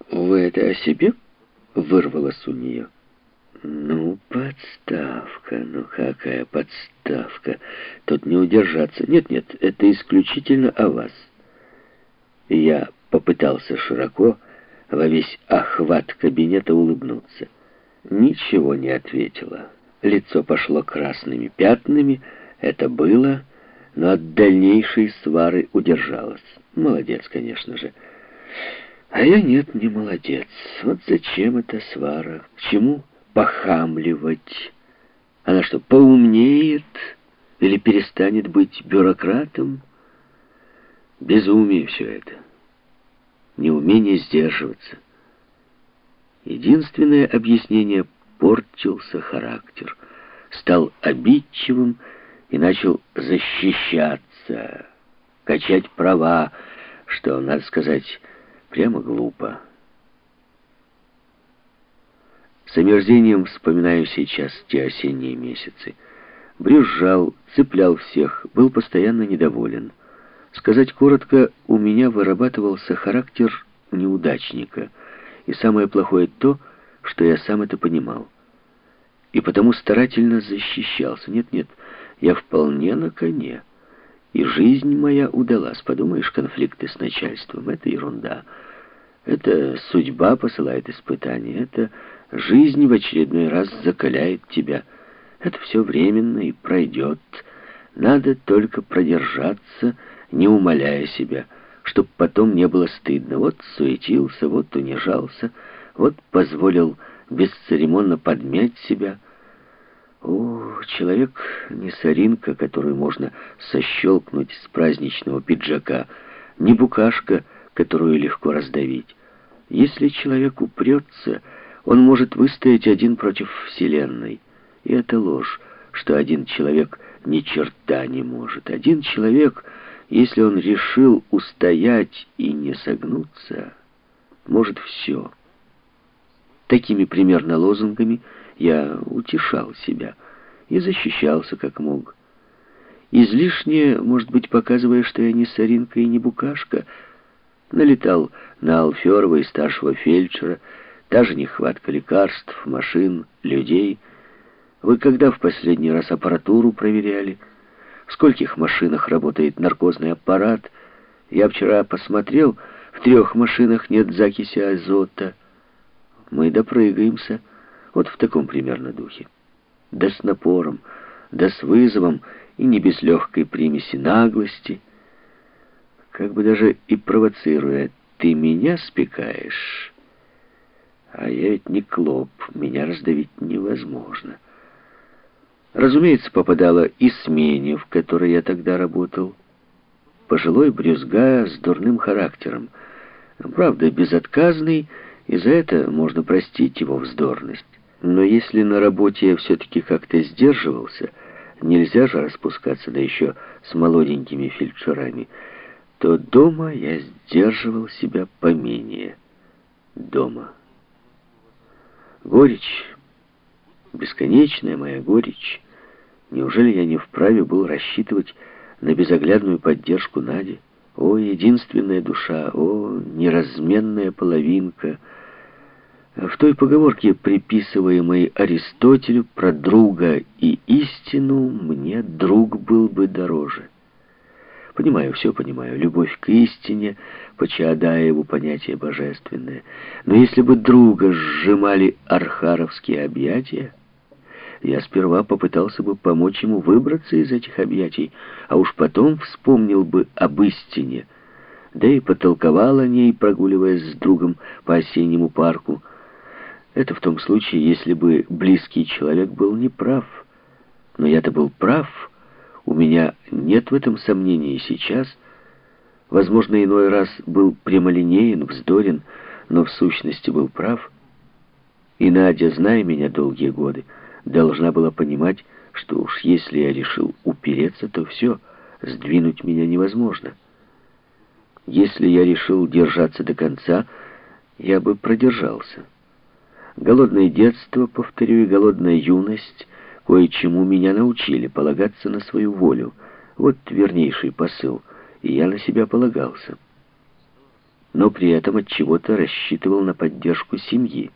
«Вы это о себе?» — вырвалось у нее. «Ну, подставка, ну какая подставка? Тут не удержаться. Нет, это исключительно о вас». И я попытался широко, во весь охват кабинета улыбнуться. Ничего не ответила. Лицо пошло красными пятнами, это было, но от дальнейшей свары удержалась. Молодец, конечно же. А я нет, не молодец. Вот зачем эта свара? К чему похамливать? Она что, поумнеет или перестанет быть бюрократом? Безумие все это. Неумение сдерживаться. Единственное объяснение: портился характер. Стал обидчивым и начал защищаться, качать права, что, надо сказать, прямо глупо. С омерзением вспоминаю сейчас те осенние месяцы. Брюзжал, цеплял всех, был постоянно недоволен. Сказать коротко, у меня вырабатывался характер неудачника. И самое плохое то, что я сам это понимал. И потому старательно защищался. Нет, я вполне на коне. И жизнь моя удалась. Подумаешь, конфликты с начальством — это ерунда. Это судьба посылает испытания. Это жизнь в очередной раз закаляет тебя. Это все временно и пройдет. Надо только продержаться, не умаляя себя, чтоб потом не было стыдно. Вот суетился, вот унижался, вот позволил бесцеремонно подмять себя. О, человек не соринка, которую можно сощелкнуть с праздничного пиджака, не букашка, которую легко раздавить. Если человек упрется, он может выстоять один против Вселенной. И это ложь, что один человек ни черта не может. Один человек, если он решил устоять и не согнуться, может все. Такими примерно лозунгами я утешал себя и защищался как мог. Излишне, может быть, показывая, что я не соринка и не букашка, налетал на Алферова и старшего фельдшера, та же нехватка лекарств, машин, людей. Вы когда в последний раз аппаратуру проверяли? В скольких машинах работает наркозный аппарат? Я вчера посмотрел, в 3 машинах нет закиси азота. Мы допрыгаемся. Вот в таком примерно духе. Да с напором, да с вызовом, и не без легкой примеси наглости. Как бы даже и провоцируя: «Ты меня спекаешь?» А я ведь не клоп, меня раздавить невозможно. Разумеется, попадала и смене, в которой я тогда работал. Пожилой брюзга с дурным характером. Правда, безотказный, и за это можно простить его вздорность. Но если на работе я все-таки как-то сдерживался, нельзя же распускаться, да еще с молоденькими фельдшерами, то дома я сдерживал себя поменее. Дома. Горечь, бесконечная моя горечь. Неужели я не вправе был рассчитывать на безоглядную поддержку Нади? О, единственная душа, о, неразменная половинка! В той поговорке, приписываемой Аристотелю про друга и истину, мне друг был бы дороже. Понимаю, все понимаю. Любовь к истине, по Чаадаеву понятие божественное. Но если бы друга сжимали архаровские объятия, я сперва попытался бы помочь ему выбраться из этих объятий, а уж потом вспомнил бы об истине, да и потолковал о ней, прогуливаясь с другом по осеннему парку. Это в том случае, если бы близкий человек был неправ. Но я-то был прав. У меня нет в этом сомнений сейчас. Возможно, иной раз был прямолинеен, вздорен, но в сущности был прав. И Надя, зная меня долгие годы, должна была понимать, что уж если я решил упереться, то все, сдвинуть меня невозможно. Если я решил держаться до конца, я бы продержался. Голодное детство, повторю, и голодная юность кое-чему меня научили полагаться на свою волю. Вот вернейший посыл, и я на себя полагался. но при этом от чего-то рассчитывал на поддержку семьи.